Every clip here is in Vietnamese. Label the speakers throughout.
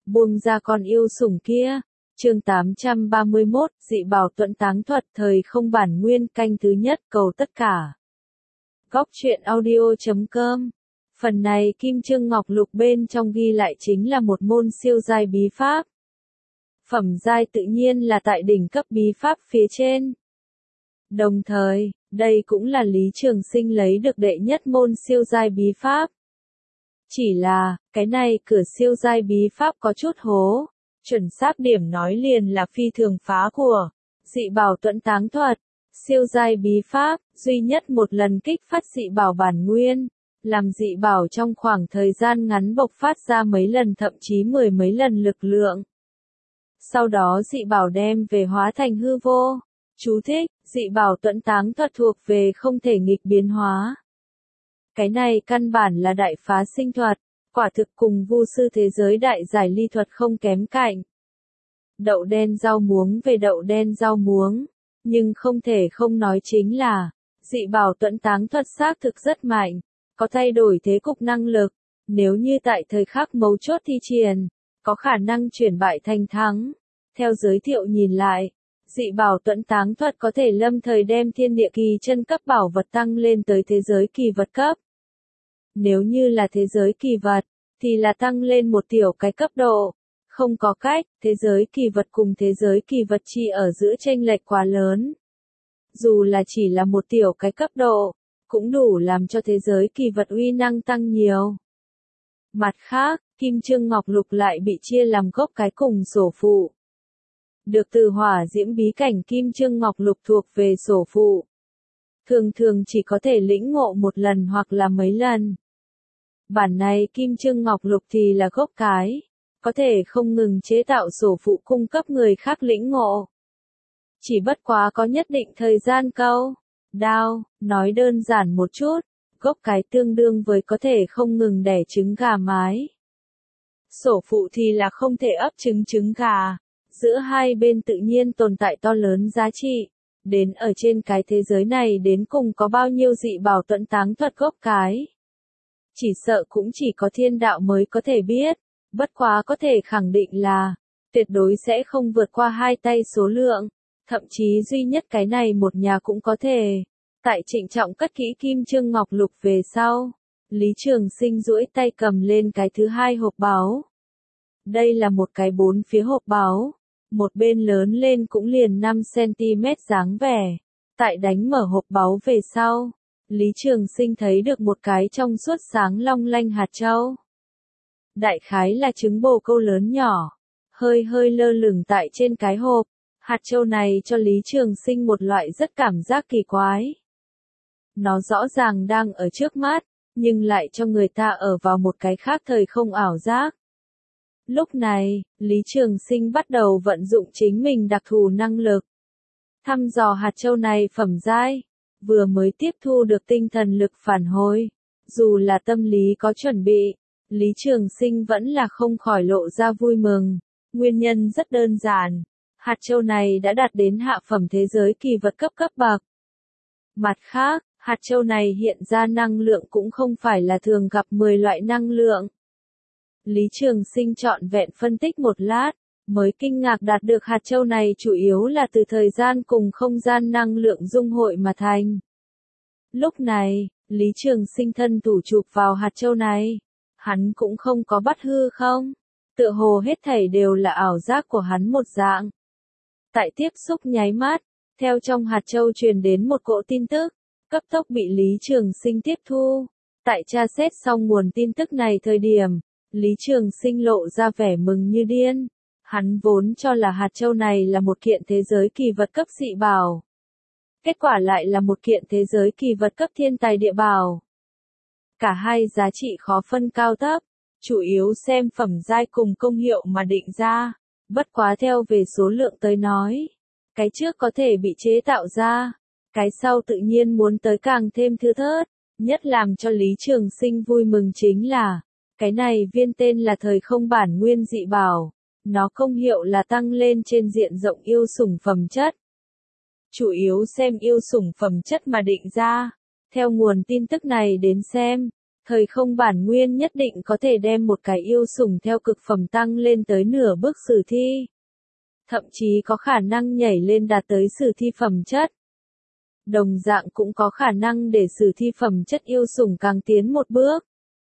Speaker 1: buông ra con yêu sủng kia. Chương 831, dị bảo tuẫn táng thuật thời không bản nguyên canh thứ nhất cầu tất cả. Góc truyện audio.com. Phần này Kim Chương Ngọc Lục bên trong ghi lại chính là một môn siêu giai bí pháp. Phẩm giai tự nhiên là tại đỉnh cấp bí pháp phía trên. Đồng thời, đây cũng là Lý Trường Sinh lấy được đệ nhất môn siêu giai bí pháp. Chỉ là, cái này cửa siêu giai bí pháp có chút hố. Chuẩn xác điểm nói liền là phi thường phá của dị bảo tuẫn táng thuật, siêu giai bí pháp, duy nhất một lần kích phát dị bảo bản nguyên, làm dị bảo trong khoảng thời gian ngắn bộc phát ra mấy lần thậm chí mười mấy lần lực lượng. Sau đó dị bảo đem về hóa thành hư vô. Chú thích, dị bảo tuẫn táng thuật thuộc về không thể nghịch biến hóa. Cái này căn bản là đại phá sinh thuật. Quả thực cùng vu sư thế giới đại giải ly thuật không kém cạnh. Đậu đen rau muống về đậu đen rau muống, nhưng không thể không nói chính là, dị bảo tuẫn táng thuật xác thực rất mạnh, có thay đổi thế cục năng lực, nếu như tại thời khắc mấu chốt thi triển, có khả năng chuyển bại thành thắng. Theo giới thiệu nhìn lại, dị bảo tuẫn táng thuật có thể lâm thời đem thiên địa kỳ chân cấp bảo vật tăng lên tới thế giới kỳ vật cấp. Nếu như là thế giới kỳ vật, thì là tăng lên một tiểu cái cấp độ. Không có cách, thế giới kỳ vật cùng thế giới kỳ vật chi ở giữa chênh lệch quá lớn. Dù là chỉ là một tiểu cái cấp độ, cũng đủ làm cho thế giới kỳ vật uy năng tăng nhiều. Mặt khác, Kim Chương Ngọc Lục lại bị chia làm gốc cái cùng sổ phụ. Được từ hỏa diễm bí cảnh Kim Chương Ngọc Lục thuộc về sổ phụ. Thường thường chỉ có thể lĩnh ngộ một lần hoặc là mấy lần. Bản này Kim Chương Ngọc Lục thì là gốc cái, có thể không ngừng chế tạo sổ phụ cung cấp người khác lĩnh ngộ. Chỉ bất quá có nhất định thời gian câu. Đao, nói đơn giản một chút, gốc cái tương đương với có thể không ngừng đẻ trứng gà mái. Sổ phụ thì là không thể ấp trứng gà. Giữa hai bên tự nhiên tồn tại to lớn giá trị. Đến ở trên cái thế giới này đến cùng có bao nhiêu dị bảo tuẫn táng thuật gốc cái. Chỉ sợ cũng chỉ có thiên đạo mới có thể biết, bất quá có thể khẳng định là, tuyệt đối sẽ không vượt qua hai tay số lượng, thậm chí duy nhất cái này một nhà cũng có thể. Tại trịnh trọng cất kỹ Kim Chương Ngọc Lục về sau, Lý Trường Sinh duỗi tay cầm lên cái thứ hai hộp báu. Đây là một cái bốn phía hộp báu, một bên lớn lên cũng liền 5 cm dáng vẻ. Tại đánh mở hộp báu về sau, Lý Trường Sinh thấy được một cái trong suốt sáng long lanh hạt châu. Đại khái là trứng bồ câu lớn nhỏ, hơi hơi lơ lửng tại trên cái hộp. Hạt châu này cho Lý Trường Sinh một loại rất cảm giác kỳ quái. Nó rõ ràng đang ở trước mắt, nhưng lại cho người ta ở vào một cái khác thời không ảo giác. Lúc này, Lý Trường Sinh bắt đầu vận dụng chính mình đặc thù năng lực. Thăm dò hạt châu này phẩm giai. Vừa mới tiếp thu được tinh thần lực phản hồi, dù là tâm lý có chuẩn bị, Lý Trường Sinh vẫn là không khỏi lộ ra vui mừng. Nguyên nhân rất đơn giản, hạt châu này đã đạt đến hạ phẩm thế giới kỳ vật cấp bậc. Mặt khác, hạt châu này hiện ra năng lượng cũng không phải là thường gặp 10 loại năng lượng. Lý Trường Sinh trọn vẹn phân tích một lát, mới kinh ngạc đạt được hạt châu này chủ yếu là từ thời gian cùng không gian năng lượng dung hội mà thành. Lúc này, Lý Trường Sinh thân thủ chụp vào hạt châu này. Hắn cũng không có bắt hư không. Tựa hồ hết thảy đều là ảo giác của hắn một dạng. Tại tiếp xúc nháy mắt, theo trong hạt châu truyền đến một cỗ tin tức, cấp tốc bị Lý Trường Sinh tiếp thu. Tại tra xét xong nguồn tin tức này thời điểm, Lý Trường Sinh lộ ra vẻ mừng như điên. Hắn vốn cho là hạt châu này là một kiện thế giới kỳ vật cấp dị bảo. Kết quả lại là một kiện thế giới kỳ vật cấp thiên tài địa bảo. Cả hai giá trị khó phân cao thấp, chủ yếu xem phẩm giai cùng công hiệu mà định ra. Bất quá theo về số lượng tới nói, cái trước có thể bị chế tạo ra, cái sau tự nhiên muốn tới càng thêm thưa thớt. Nhất làm cho Lý Trường Sinh vui mừng chính là, cái này viên tên là thời không bản nguyên dị bảo. Nó công hiệu là tăng lên trên diện rộng yêu sủng phẩm chất. Chủ yếu xem yêu sủng phẩm chất mà định ra. Theo nguồn tin tức này đến xem, Thời không bản nguyên nhất định có thể đem một cái yêu sủng theo cực phẩm tăng lên tới nửa bước sử thi. Thậm chí có khả năng nhảy lên đạt tới sử thi phẩm chất. Đồng dạng cũng có khả năng để sử thi phẩm chất yêu sủng càng tiến một bước.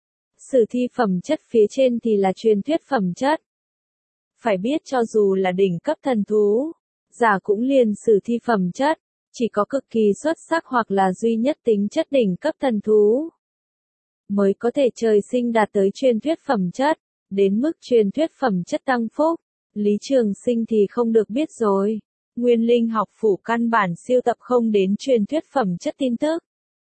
Speaker 1: Sử thi phẩm chất phía trên thì là truyền thuyết phẩm chất. Phải biết cho dù là đỉnh cấp thần thú, giả cũng liền sử thi phẩm chất, chỉ có cực kỳ xuất sắc hoặc là duy nhất tính chất đỉnh cấp thần thú mới có thể trời sinh đạt tới truyền thuyết phẩm chất, đến mức truyền thuyết phẩm chất tăng phúc. Lý Trường Sinh thì không được biết rồi. Nguyên linh học phủ căn bản siêu tập không đến truyền thuyết phẩm chất tin tức.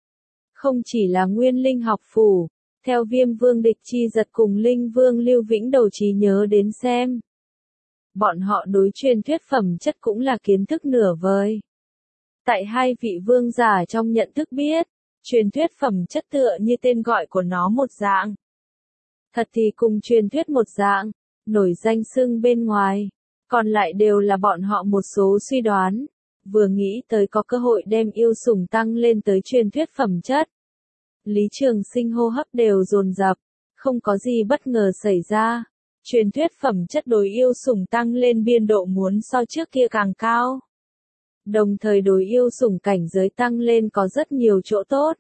Speaker 1: Không chỉ là nguyên linh học phủ, theo Viêm Vương Địch Chi Giật cùng Linh Vương Lưu Vĩnh Đầu trí nhớ đến xem. Bọn họ đối truyền thuyết phẩm chất cũng là kiến thức nửa vời. Tại hai vị vương giả trong nhận thức biết, truyền thuyết phẩm chất tựa như tên gọi của nó một dạng. Thật thì cùng truyền thuyết một dạng, nổi danh xưng bên ngoài, còn lại đều là bọn họ một số suy đoán, vừa nghĩ tới có cơ hội đem yêu sủng tăng lên tới truyền thuyết phẩm chất. Lý Trường Sinh hô hấp đều dồn dập, không có gì bất ngờ xảy ra. Truyền thuyết phẩm chất đối yêu sủng tăng lên biên độ muốn so trước kia càng cao. Đồng thời đối yêu sủng cảnh giới tăng lên có rất nhiều chỗ tốt.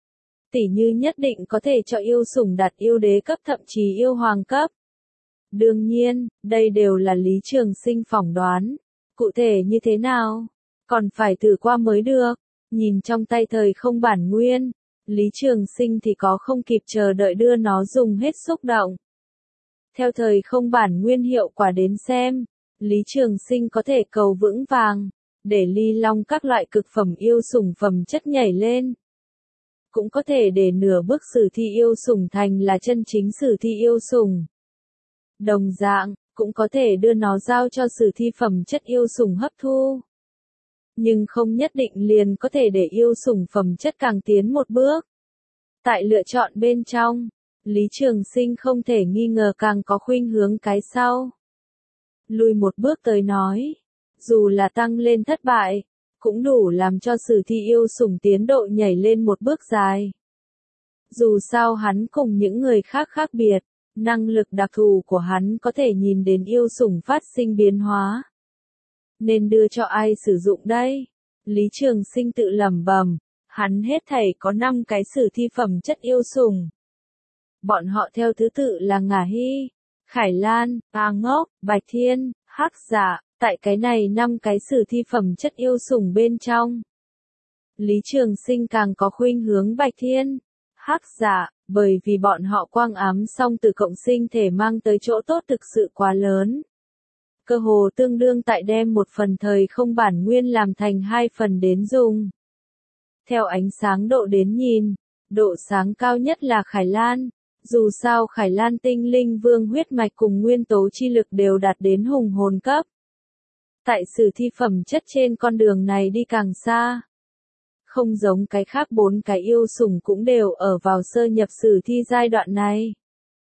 Speaker 1: Tỉ như nhất định có thể cho yêu sủng đạt yêu đế cấp thậm chí yêu hoàng cấp. Đương nhiên, đây đều là Lý Trường Sinh phỏng đoán. Cụ thể như thế nào? Còn phải thử qua mới được. Nhìn trong tay thời không bản nguyên, Lý Trường Sinh thì có không kịp chờ đợi đưa nó dùng hết xúc động. Theo thời không bản nguyên hiệu quả đến xem, Lý Trường Sinh có thể cầu vững vàng, để ly long các loại cực phẩm yêu sủng phẩm chất nhảy lên. Cũng có thể để nửa bước sử thi yêu sủng thành là chân chính sử thi yêu sủng. Đồng dạng, cũng có thể đưa nó giao cho sử thi phẩm chất yêu sủng hấp thu. Nhưng không nhất định liền có thể để yêu sủng phẩm chất càng tiến một bước. Tại lựa chọn bên trong, Lý Trường Sinh không thể nghi ngờ càng có khuynh hướng cái sau. Lùi một bước tới nói, dù là tăng lên thất bại, cũng đủ làm cho sử thi yêu sủng tiến độ nhảy lên một bước dài. Dù sao hắn cùng những người khác khác biệt, năng lực đặc thù của hắn có thể nhìn đến yêu sủng phát sinh biến hóa. Nên đưa cho ai sử dụng đây? Lý Trường Sinh tự lẩm bẩm, hắn hết thảy có 5 cái sử thi phẩm chất yêu sủng. Bọn họ theo thứ tự là Ngả Hy, Khải Lan, A Ngốc, Bạch Thiên, Hắc Dạ, tại cái này 5 cái sử thi phẩm chất yêu sủng bên trong. Lý Trường Sinh càng có khuynh hướng Bạch Thiên, Hắc Dạ, bởi vì bọn họ quang ám song từ cộng sinh thể mang tới chỗ tốt thực sự quá lớn. Cơ hồ tương đương tại đem một phần thời không bản nguyên làm thành 2 phần đến dùng. Theo ánh sáng độ đến nhìn, độ sáng cao nhất là Khải Lan. Dù sao Khải Lan tinh linh vương huyết mạch cùng nguyên tố chi lực đều đạt đến hùng hồn cấp. Tại sử thi phẩm chất trên con đường này đi càng xa. Không giống cái khác 4 cái yêu sủng cũng đều ở vào sơ nhập sử thi giai đoạn này.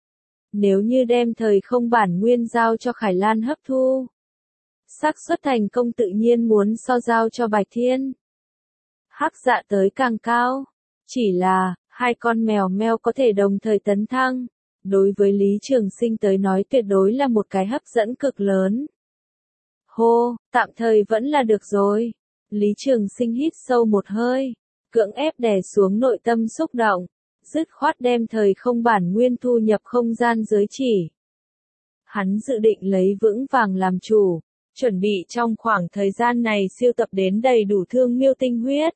Speaker 1: Nếu như đem thời không bản nguyên giao cho Khải Lan hấp thu, xác suất thành công tự nhiên muốn so giao cho Bạch Thiên. Hắc Dạ tới càng cao, chỉ là 2 con mèo meo có thể đồng thời tấn thăng, đối với Lý Trường Sinh tới nói tuyệt đối là một cái hấp dẫn cực lớn. Hô, tạm thời vẫn là được rồi. Lý Trường Sinh hít sâu một hơi, cưỡng ép đè xuống nội tâm xúc động, dứt khoát đem thời không bản nguyên thu nhập không gian giới chỉ. Hắn dự định lấy vững vàng làm chủ, chuẩn bị trong khoảng thời gian này siêu tập đến đầy đủ thương miêu tinh huyết.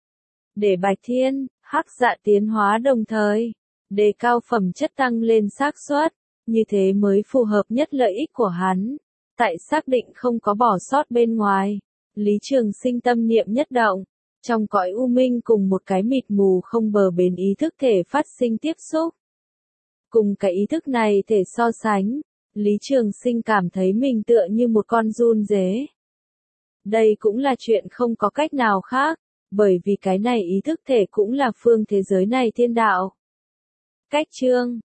Speaker 1: Để Bạch Thiên, Hắc Dạ tiến hóa đồng thời, đề cao phẩm chất tăng lên xác suất, như thế mới phù hợp nhất lợi ích của hắn. Tại xác định không có bỏ sót bên ngoài, Lý Trường Sinh tâm niệm nhất động, trong cõi u minh cùng một cái mịt mù không bờ bến ý thức thể phát sinh tiếp xúc. Cùng cái ý thức này thể so sánh, Lý Trường Sinh cảm thấy mình tựa như một con giun dế. Đây cũng là chuyện không có cách nào khác, bởi vì cái này ý thức thể cũng là phương thế giới này thiên đạo. Cách chương